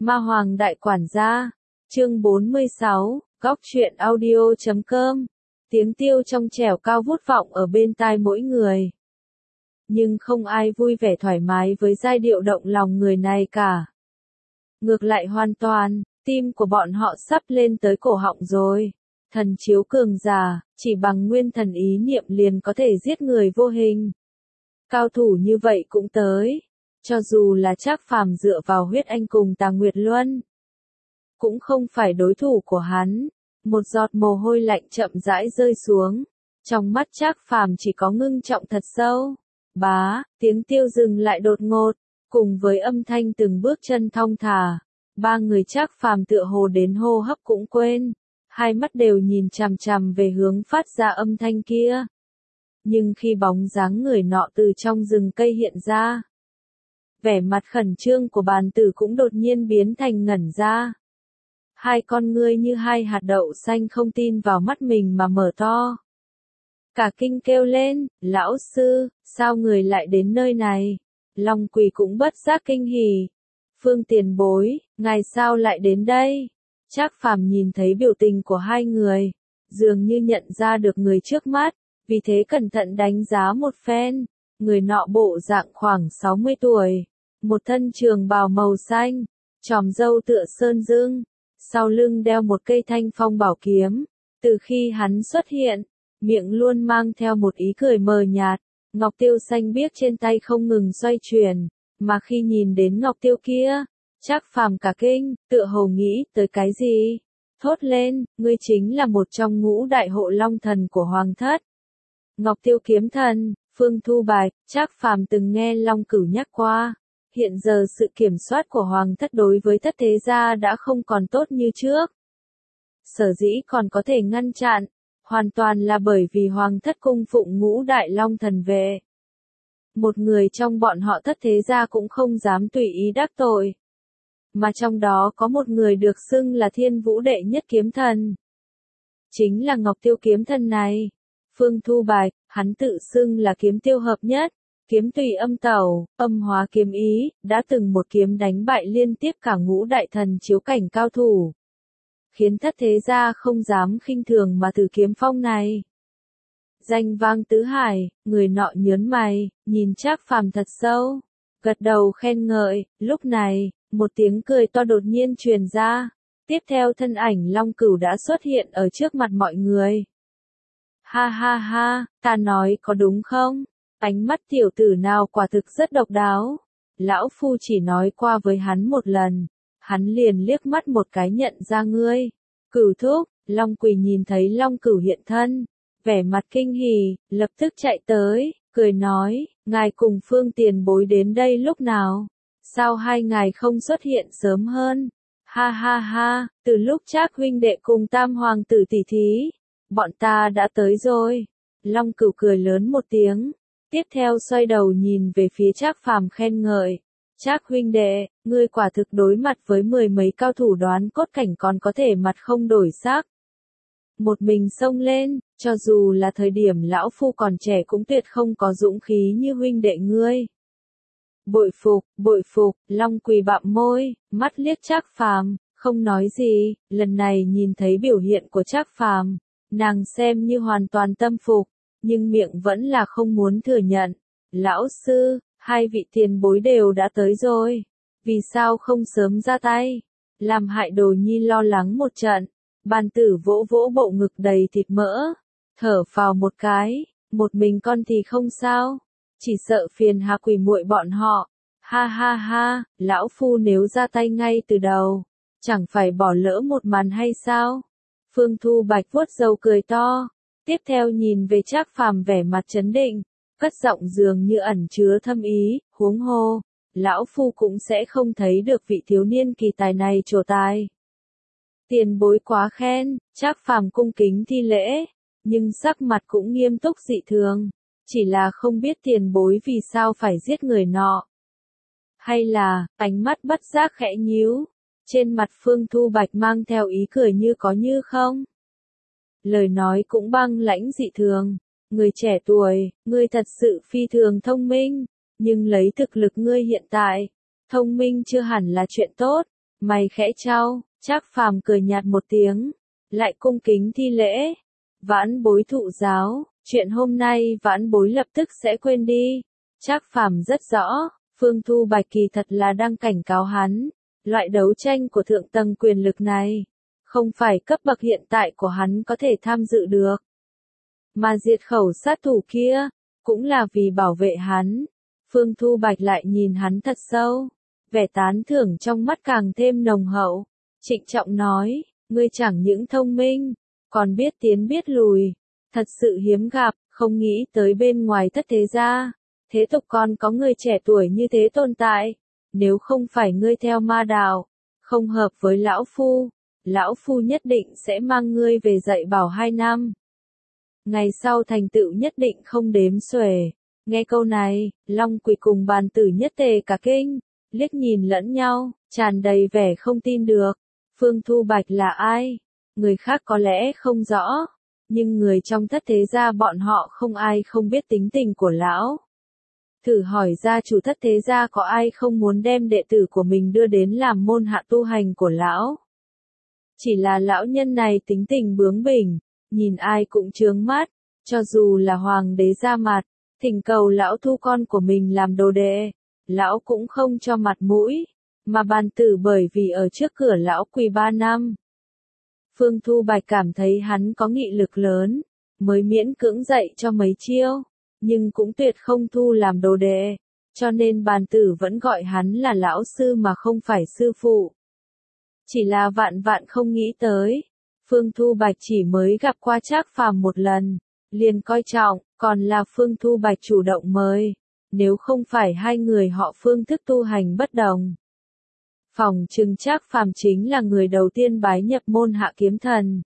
Ma Hoàng Đại Quản Gia, chương 46, góc truyện audio.com, tiếng tiêu trong trẻo cao vút vọng ở bên tai mỗi người. Nhưng không ai vui vẻ thoải mái với giai điệu động lòng người này cả. Ngược lại hoàn toàn, tim của bọn họ sắp lên tới cổ họng rồi. Thần chiếu cường giả, chỉ bằng nguyên thần ý niệm liền có thể giết người vô hình. Cao thủ như vậy cũng tới. Cho dù là Trác Phàm dựa vào huyết anh cùng Tà Nguyệt Luân, cũng không phải đối thủ của hắn. Một giọt mồ hôi lạnh chậm rãi rơi xuống. Trong mắt Trác Phàm chỉ có ngưng trọng thật sâu. Bá, tiếng tiêu dừng lại đột ngột, cùng với âm thanh từng bước chân thong thả. Ba người Trác Phàm tựa hồ đến hô hấp cũng quên. Hai mắt đều nhìn chằm chằm về hướng phát ra âm thanh kia. Nhưng khi bóng dáng người nọ từ trong rừng cây hiện ra, vẻ mặt khẩn trương của bàn tử cũng đột nhiên biến thành ngẩn ra. Hai con ngươi như hai hạt đậu xanh không tin vào mắt mình mà mở to. Cả kinh kêu lên, lão sư, sao người lại đến nơi này? Long Quỳ cũng bất giác kinh hỉ. Phương tiền bối, ngài sao lại đến đây? Trác Phàm nhìn thấy biểu tình của hai người, dường như nhận ra được người trước mắt, vì thế cẩn thận đánh giá một phen. Người nọ bộ dạng khoảng 60 tuổi, một thân trường bào màu xanh, chòm râu tựa sơn dương, sau lưng đeo một cây thanh phong bảo kiếm. Từ khi hắn xuất hiện, miệng luôn mang theo một ý cười mờ nhạt, ngọc tiêu xanh biếc trên tay không ngừng xoay chuyển, mà khi nhìn đến ngọc tiêu kia, Trác Phàm cả kinh, tựa hồ nghĩ tới cái gì, thốt lên, ngươi chính là một trong ngũ đại hộ long thần của hoàng thất. Ngọc tiêu kiếm thần, Phương Thu Bạch, Trác Phàm từng nghe Long Cửu nhắc qua. Hiện giờ sự kiểm soát của hoàng thất đối với thất thế gia đã không còn tốt như trước. Sở dĩ còn có thể ngăn chặn, hoàn toàn là bởi vì hoàng thất cung phụng ngũ đại long thần vệ. Một người trong bọn họ thất thế gia cũng không dám tùy ý đắc tội. Mà trong đó có một người được xưng là Thiên Vũ đệ nhất kiếm thần. Chính là Ngọc Tiêu kiếm thần này. Phương Thu Bạch, hắn tự xưng là kiếm tiêu hợp nhất, kiếm tùy âm tẩu, âm hóa kiếm ý, đã từng một kiếm đánh bại liên tiếp cả ngũ đại thần chiếu cảnh cao thủ. Khiến thất thế gia không dám khinh thường mà thử kiếm phong này. Danh vang tứ hải, người nọ nhớn mày, nhìn Trác Phàm thật sâu, gật đầu khen ngợi. Lúc này, một tiếng cười to đột nhiên truyền ra, tiếp theo thân ảnh Long Cửu đã xuất hiện ở trước mặt mọi người. Ha ha ha, ta nói có đúng không? Ánh mắt tiểu tử nào quả thực rất độc đáo. Lão phu chỉ nói qua với hắn một lần, hắn liền liếc mắt một cái nhận ra ngươi. Cửu thúc, Long Quỳ nhìn thấy Long Cửu hiện thân, vẻ mặt kinh hỉ, lập tức chạy tới, cười nói, ngài cùng Phương tiền bối đến đây lúc nào? Sao hai ngài không xuất hiện sớm hơn? Ha ha ha, từ lúc Trác huynh đệ cùng Tam hoàng tử tỷ thí, bọn ta đã tới rồi. Long Cửu cười lớn một tiếng, tiếp theo xoay đầu nhìn về phía Trác Phàm khen ngợi. Trác huynh đệ, ngươi quả thực đối mặt với mười mấy cao thủ đoán cốt cảnh còn có thể mặt không đổi sắc. Một mình xông lên, cho dù là thời điểm lão phu còn trẻ cũng tuyệt không có dũng khí như huynh đệ ngươi. Bội phục, Long Quỳ bặm môi, mắt liếc Trác Phàm, không nói gì. Lần này nhìn thấy biểu hiện của Trác Phàm, nàng xem như hoàn toàn tâm phục, nhưng miệng vẫn là không muốn thừa nhận. Lão sư, hai vị tiền bối đều đã tới rồi, vì sao không sớm ra tay? Làm hại Đồ Nhi lo lắng một trận. Bàn tử vỗ vỗ bộ ngực đầy thịt mỡ, thở phào một cái, một mình con thì không sao, chỉ sợ phiền hà Quỳ muội bọn họ. Ha ha ha, lão phu nếu ra tay ngay từ đầu, chẳng phải bỏ lỡ một màn hay sao? Phương Thu Bạch vuốt râu cười to, tiếp theo nhìn về Trác Phàm vẻ mặt trấn định, cất giọng dường như ẩn chứa thâm ý, huống hồ, lão phu cũng sẽ không thấy được vị thiếu niên kỳ tài này trổ tài. Tiền bối quá khen, Trác Phàm cung kính thi lễ, nhưng sắc mặt cũng nghiêm túc dị thường, chỉ là không biết tiền bối vì sao phải giết người nọ. Hay là, ánh mắt bất giác khẽ nhíu, trên mặt Phương Thu Bạch mang theo ý cười như có như không. Lời nói cũng băng lãnh dị thường, người trẻ tuổi, ngươi thật sự phi thường thông minh, nhưng lấy thực lực ngươi hiện tại, thông minh chưa hẳn là chuyện tốt. Mày khẽ chau, Trác Phàm cười nhạt một tiếng, lại cung kính thi lễ. Vãn bối thụ giáo, chuyện hôm nay vãn bối lập tức sẽ quên đi. Trác Phàm rất rõ, Phương Thu Bạch kỳ thật là đang cảnh cáo hắn, loại đấu tranh của thượng tầng quyền lực này, không phải cấp bậc hiện tại của hắn có thể tham dự được. Mà diệt khẩu sát thủ kia, cũng là vì bảo vệ hắn. Phương Thu Bạch lại nhìn hắn thật sâu, vẻ tán thưởng trong mắt càng thêm nồng hậu. Trịnh trọng nói, ngươi chẳng những thông minh, còn biết tiến biết lùi, thật sự hiếm gặp, không nghĩ tới bên ngoài thất thế gia, thế tục còn có người trẻ tuổi như thế tồn tại. Nếu không phải ngươi theo ma đạo, không hợp với lão phu nhất định sẽ mang ngươi về dạy bảo 2 năm. Ngày sau thành tựu nhất định không đếm xuể. Nghe câu này, Long Quỷ cùng Bàn Tử nhất tề cả kinh, liếc nhìn lẫn nhau, tràn đầy vẻ không tin được. Phương Thu Bạch là ai? Người khác có lẽ không rõ, nhưng người trong thất thế gia bọn họ không ai không biết tính tình của lão. Thử hỏi gia chủ thất thế gia có ai không muốn đem đệ tử của mình đưa đến làm môn hạ tu hành của lão. Chỉ là lão nhân này tính tình bướng bỉnh, nhìn ai cũng chướng mắt, cho dù là hoàng đế ra mặt, thỉnh cầu lão thu con của mình làm đồ đệ, lão cũng không cho mặt mũi, mà Bàn Tử bởi vì ở trước cửa lão quỳ 3 năm. Phương Thu Bạch cảm thấy hắn có nghị lực lớn, mới miễn cưỡng dạy cho mấy chiêu, nhưng cũng tuyệt không thu làm đồ đệ, cho nên Bàn Tử vẫn gọi hắn là lão sư mà không phải sư phụ. Chỉ là vạn vạn không nghĩ tới, Phương Thu Bạch chỉ mới gặp qua Trác Phàm một lần, liền coi trọng, còn là Phương Thu Bạch chủ động mời, nếu không phải hai người họ phương thức tu hành bất đồng. Phỏng chừng Trác Phàm chính là người đầu tiên bái nhập môn Hạ Kiếm Thần.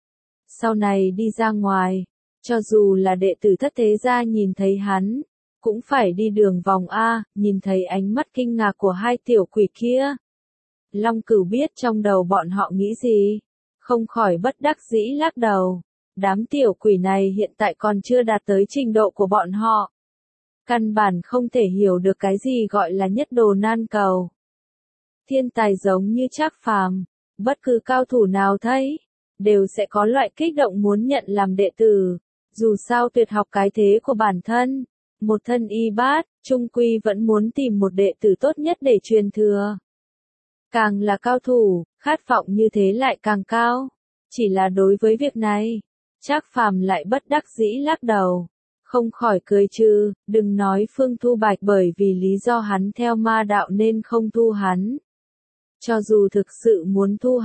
Sau này đi ra ngoài, cho dù là đệ tử thất thế gia nhìn thấy hắn, cũng phải đi đường vòng A, nhìn thấy ánh mắt kinh ngạc của hai tiểu quỷ kia. Long Cửu biết trong đầu bọn họ nghĩ gì, không khỏi bất đắc dĩ lắc đầu. Đám tiểu quỷ này hiện tại còn chưa đạt tới trình độ của bọn họ. Căn bản không thể hiểu được cái gì gọi là nhất đồ nan cầu. Thiên tài giống như Trác Phàm, bất cứ cao thủ nào thấy, đều sẽ có loại kích động muốn nhận làm đệ tử. Dù sao tuyệt học cái thế của bản thân, một thân y bát, chung quy vẫn muốn tìm một đệ tử tốt nhất để truyền thừa. Càng là cao thủ, khát vọng như thế lại càng cao. Chỉ là đối với việc này, Trác Phàm lại bất đắc dĩ lắc đầu, không khỏi cười trừ, đừng nói Phương Thu Bạch bởi vì lý do hắn theo ma đạo nên không thu hắn. Cho dù thực sự muốn thu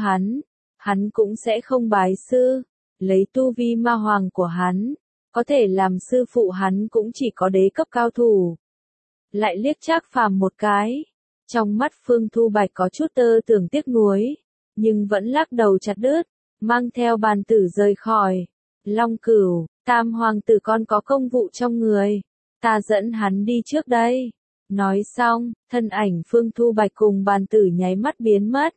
hắn cũng sẽ không bái sư, lấy tu vi ma hoàng của hắn, có thể làm sư phụ hắn cũng chỉ có đế cấp cao thủ. Lại liếc Trác Phàm một cái, trong mắt Phương Thu Bạch có chút tưởng tiếc nuối, nhưng vẫn lắc đầu chặt đứt, mang theo Bàn Tử rời khỏi. Long Cửu, Tam hoàng tử con có công vụ trong người, ta dẫn hắn đi trước đây. Nói xong, thân ảnh Phương Thu Bạch cùng Bàn Tử nháy mắt biến mất.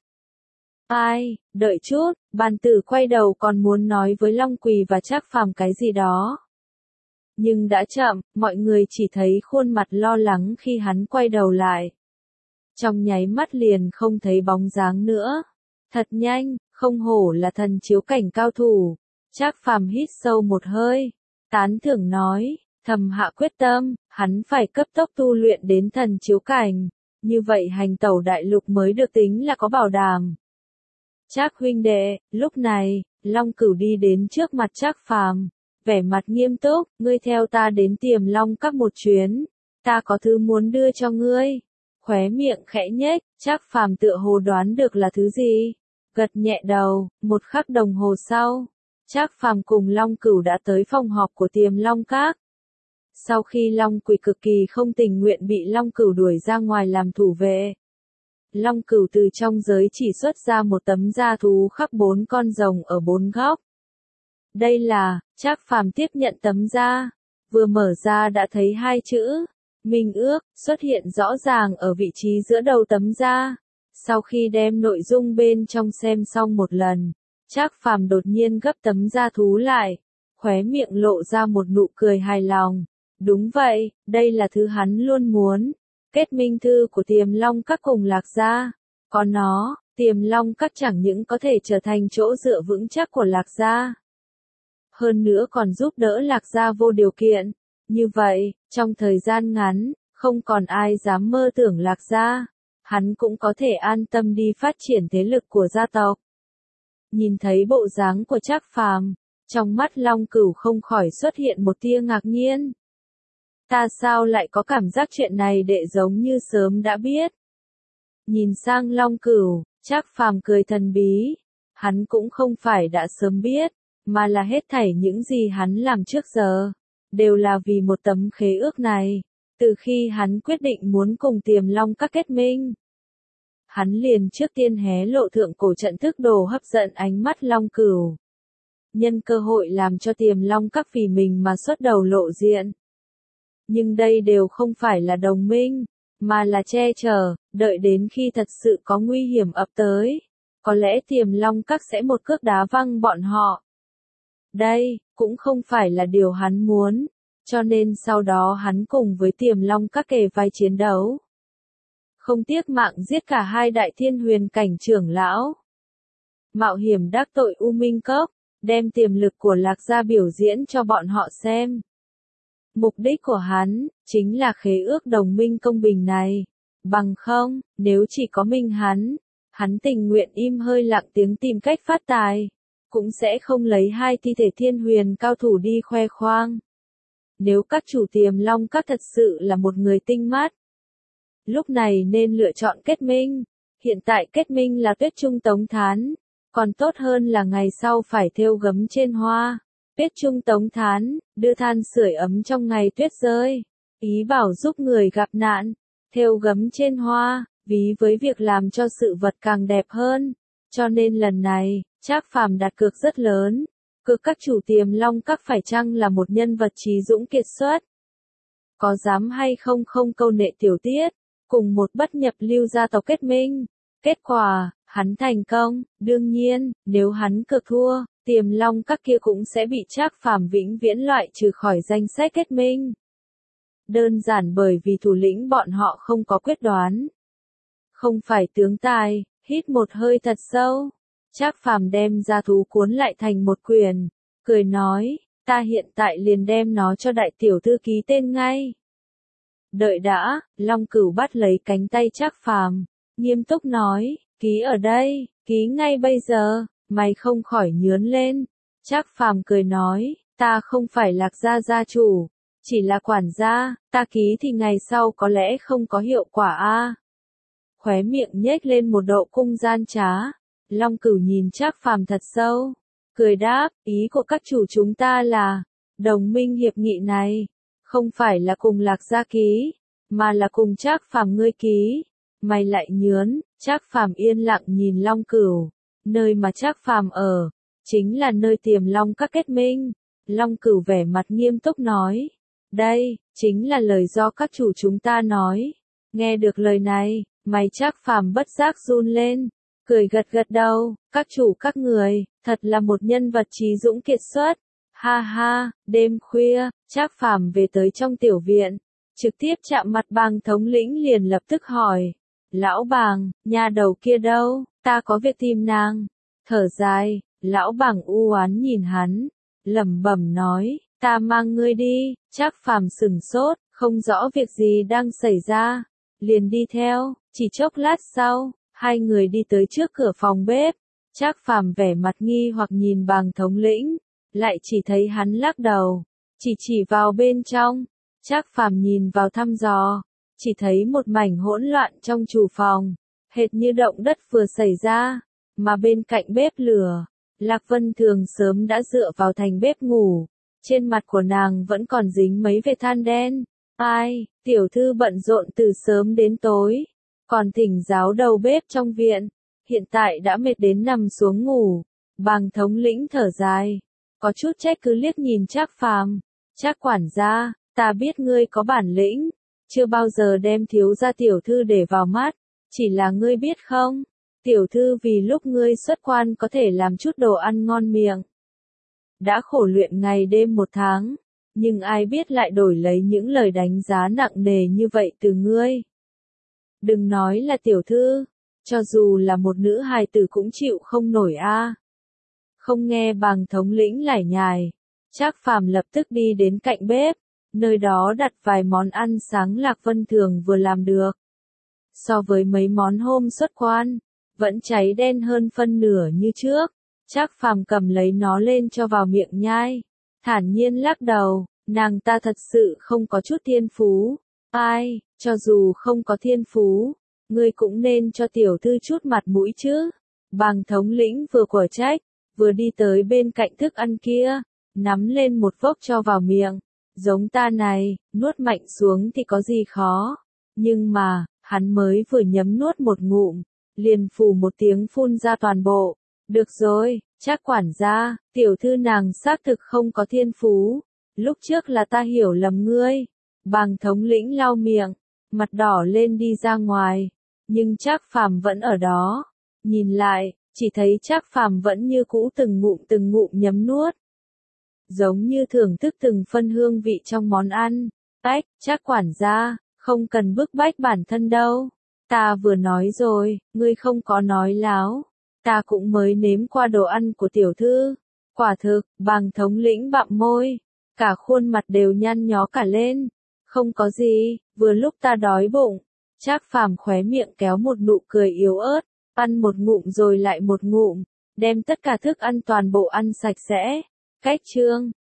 Ai, đợi chút, Bàn Tử quay đầu còn muốn nói với Long Quỳ và Trác Phàm cái gì đó. Nhưng đã chậm, mọi người chỉ thấy khuôn mặt lo lắng khi hắn quay đầu lại. Trong nháy mắt liền không thấy bóng dáng nữa. Thật nhanh, không hổ là thần chiếu cảnh cao thủ. Trác Phàm hít sâu một hơi, tán thưởng nói, thầm hạ quyết tâm, hắn phải cấp tốc tu luyện đến thần chiếu cảnh, như vậy hành tẩu đại lục mới được tính là có bảo đảm. Trác huynh đệ, lúc này, Long Cửu đi đến trước mặt Trác Phàm, vẻ mặt nghiêm túc, ngươi theo ta đến Tiềm Long Các một chuyến, ta có thứ muốn đưa cho ngươi. Khóe miệng khẽ nhếch, Trác Phàm tựa hồ đoán được là thứ gì, gật nhẹ đầu. Một khắc đồng hồ sau, Trác Phàm cùng Long Cửu đã tới phòng họp của Tiềm Long Các. Sau khi Long Quỳ cực kỳ không tình nguyện bị Long Cửu đuổi ra ngoài làm thủ vệ, Long Cửu từ trong giới chỉ xuất ra một tấm da thú khắc 4 con rồng ở 4 góc. Đây là, Trác Phàm tiếp nhận tấm da, vừa mở ra đã thấy 2 chữ Minh Ước xuất hiện rõ ràng ở vị trí giữa đầu tấm da. Sau khi đem nội dung bên trong xem xong một lần, Trác Phàm đột nhiên gấp tấm da thú lại, khóe miệng lộ ra một nụ cười hài lòng. Đúng vậy, đây là thứ hắn luôn muốn. Kết minh thư của Tiềm Long Các cùng Lạc gia, có nó, Tiềm Long Các chẳng những có thể trở thành chỗ dựa vững chắc của Lạc gia, hơn nữa còn giúp đỡ Lạc gia vô điều kiện. Như vậy, trong thời gian ngắn, không còn ai dám mơ tưởng Lạc gia, hắn cũng có thể an tâm đi phát triển thế lực của gia tộc. Nhìn thấy bộ dáng của Trác Phàm, trong mắt Long Cửu không khỏi xuất hiện một tia ngạc nhiên. Ta sao lại có cảm giác chuyện này đệ giống như sớm đã biết. Nhìn sang Long Cửu, Trác Phàm cười thần bí, hắn cũng không phải đã sớm biết, mà là hết thảy những gì hắn làm trước giờ, đều là vì một tấm khế ước này, từ khi hắn quyết định muốn cùng Tiềm Long Các kết minh. Hắn liền trước tiên hé lộ thượng cổ trận thức đồ hấp dẫn ánh mắt Long Cửu. Nhân cơ hội làm cho Tiềm Long Các vì mình mà xuất đầu lộ diện. Nhưng đây đều không phải là đồng minh, mà là che chở, đợi đến khi thật sự có nguy hiểm ập tới. Có lẽ Tiềm Long Các sẽ một cước đá văng bọn họ. Đây, cũng không phải là điều hắn muốn, cho nên sau đó hắn cùng với Tiềm Long Các kề vai chiến đấu. Không tiếc mạng giết cả hai đại thiên huyền cảnh trưởng lão. Mạo hiểm đắc tội U Minh Cốc, đem tiềm lực của Lạc gia biểu diễn cho bọn họ xem. Mục đích của hắn, chính là khế ước đồng minh công bình này. Bằng không, nếu chỉ có mình hắn tình nguyện im hơi lặng tiếng tìm cách phát tài, cũng sẽ không lấy hai thi thể thiên huyền cao thủ đi khoe khoang. Nếu các chủ Tiềm Long Các thật sự là một người tinh mắt, lúc này nên lựa chọn kết minh. Hiện tại kết minh là Tuyết Trung Tống Thán, còn tốt hơn là ngày sau phải thêu gấm trên hoa. Tuyết Trung Tống Thán, đưa than sưởi ấm trong ngày tuyết rơi, ý bảo giúp người gặp nạn, thêu gấm trên hoa, ví với việc làm cho sự vật càng đẹp hơn. Cho nên lần này, Trác Phàm đặt cược rất lớn, cược các chủ Tiềm Long Các phải chăng là một nhân vật trí dũng kiệt xuất. Có dám hay không không câu nệ tiểu tiết, cùng một bất nhập lưu gia tộc kết minh. Kết quả, hắn thành công, đương nhiên, nếu hắn cược thua, Tiềm Long Các kia cũng sẽ bị Trác Phàm vĩnh viễn loại trừ khỏi danh sách kết minh. Đơn giản bởi vì thủ lĩnh bọn họ không có quyết đoán. Không phải tướng tài, hít một hơi thật sâu. Trác Phàm đem ra thú cuốn lại thành một quyển, cười nói, ta hiện tại liền đem nó cho đại tiểu thư ký tên ngay. Đợi đã, Long Cửu bắt lấy cánh tay Trác Phàm, nghiêm túc nói, ký ở đây, ký ngay bây giờ. Mày không khỏi nhướng lên. Trác Phàm cười nói, ta không phải Lạc gia gia chủ, chỉ là quản gia, ta ký thì ngày sau có lẽ không có hiệu quả a. Khóe miệng nhếch lên một độ cung gian trá. Long Cửu nhìn Trác Phàm thật sâu, cười đáp, ý của các chủ chúng ta là, đồng minh hiệp nghị này, không phải là cùng Lạc gia ký, mà là cùng Trác Phàm ngươi ký. Mày lại nhớn, Trác Phàm yên lặng nhìn Long Cửu. Nơi mà Trác Phàm ở, chính là nơi Tiềm Long Các kết minh. Long Cửu vẻ mặt nghiêm túc nói, đây, chính là lời do các chủ chúng ta nói. Nghe được lời này, mày Trác Phàm bất giác run lên, cười gật gật đầu, các chủ các người, thật là một nhân vật trí dũng kiệt xuất. Ha ha, đêm khuya, Trác Phàm về tới trong tiểu viện, trực tiếp chạm mặt Bàng thống lĩnh liền lập tức hỏi, lão Bàng, nhà đầu kia đâu? Ta có việc tìm nàng. Thở dài, lão Bàng u oán nhìn hắn, lẩm bẩm nói, ta mang ngươi đi. Trác Phàm sửng sốt, không rõ việc gì đang xảy ra, liền đi theo. Chỉ chốc lát sau, hai người đi tới trước cửa phòng bếp. Trác Phàm vẻ mặt nghi hoặc nhìn Bàng thống lĩnh, lại chỉ thấy hắn lắc đầu, chỉ vào bên trong. Trác Phàm nhìn vào thăm dò, chỉ thấy một mảnh hỗn loạn trong chủ phòng. Hệt như động đất vừa xảy ra, mà bên cạnh bếp lửa, Lạc Vân Thường sớm đã dựa vào thành bếp ngủ, trên mặt của nàng vẫn còn dính mấy vệt than đen. Ai, tiểu thư bận rộn từ sớm đến tối, còn thỉnh giáo đầu bếp trong viện, hiện tại đã mệt đến nằm xuống ngủ. Bàng thống lĩnh thở dài, có chút trách cứ liếc nhìn Trác Phàm, Trác quản gia, ta biết ngươi có bản lĩnh, chưa bao giờ đem thiếu gia tiểu thư để vào mắt. Chỉ là ngươi biết không, tiểu thư vì lúc ngươi xuất quan có thể làm chút đồ ăn ngon miệng. Đã khổ luyện ngày đêm một tháng, nhưng ai biết lại đổi lấy những lời đánh giá nặng nề như vậy từ ngươi. Đừng nói là tiểu thư, cho dù là một nữ hài tử cũng chịu không nổi a. Không nghe Bàng thống lĩnh lải nhải, Trác Phàm lập tức đi đến cạnh bếp, nơi đó đặt vài món ăn sáng Lạc Vân Thường vừa làm được. So với mấy món hôm xuất quan, vẫn cháy đen hơn phân nửa như trước. Trác Phàm cầm lấy nó lên cho vào miệng nhai, thản nhiên lắc đầu, nàng ta thật sự không có chút thiên phú. Ai, cho dù không có thiên phú, ngươi cũng nên cho tiểu thư chút mặt mũi chứ. Bàng thống lĩnh vừa quở trách, vừa đi tới bên cạnh thức ăn kia, nắm lên một vốc cho vào miệng. Giống ta này, nuốt mạnh xuống thì có gì khó. Nhưng mà, hắn mới vừa nhấm nuốt một ngụm, liền phù một tiếng phun ra toàn bộ. Được rồi, Trác quản gia, tiểu thư nàng xác thực không có thiên phú. Lúc trước là ta hiểu lầm ngươi. Bàng thống lĩnh lau miệng, mặt đỏ lên đi ra ngoài. Nhưng Trác Phàm vẫn ở đó. Nhìn lại, chỉ thấy Trác Phàm vẫn như cũ từng ngụm nhấm nuốt. Giống như thưởng thức từng phân hương vị trong món ăn. Ách, Trác quản gia, không cần bức bách bản thân đâu. Ta vừa nói rồi, ngươi không có nói láo. Ta cũng mới nếm qua đồ ăn của tiểu thư. Quả thực, Bàng thống lĩnh bặm môi, cả khuôn mặt đều nhăn nhó cả lên. Không có gì, vừa lúc ta đói bụng. Trác Phàm khóe miệng kéo một nụ cười yếu ớt, ăn một ngụm rồi lại một ngụm, đem tất cả thức ăn toàn bộ ăn sạch sẽ. Cách chương